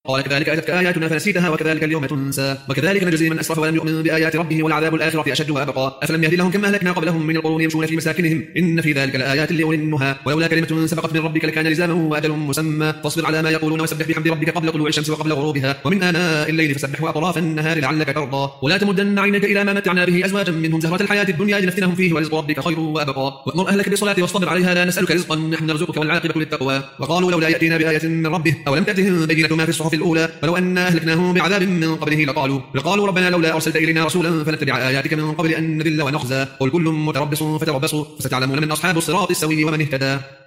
قال كذلك أتتك آياتنا فنسيتها وكذلك اليوم تنسى وكذلك نجزي من أسرف ولم يؤمن بآيات ربه ولعذاب الآخرة أشد وأبقى أفلم يهد لهم كما أهلكنا قبلهم من القرون يمشون في مساكنهم إن في ذلك لآيات لأولي النهى ولولا كلمة سبقت من ربك لكان لزاما وأجل مسمى فاصبر على ما يقولون وسبح بحمد ربك قبل طلوع الشمس وقبل غروبها ومن آناء الليل فسبح وأطراف النهار لعلك ترضى ولا تمدن عينك إلى ما متعنا به أزواجا منهم زهرة الحياة الدنيا لنفتنهم فيه ورزق ربك خير وأبقى وأمر أهلك بالصلاة واصطبر عليها لا نسألك رزقا نحن نرزقك والعاقبة للتقوى وقالوا لولا يأتينا بآية من ربه أولم تأتهم بينة ما في الصحف الأولى ولو أنا أهلكناهم بعذاب من قبله لقالوا ربنا لولا أرسلت إلينا رسولا فنتبع آياتك من قبل أن نذل ونخزى قل كل متربص فتربصوا فستعلمون من أصحاب الصراط السوي ومن اهتدى.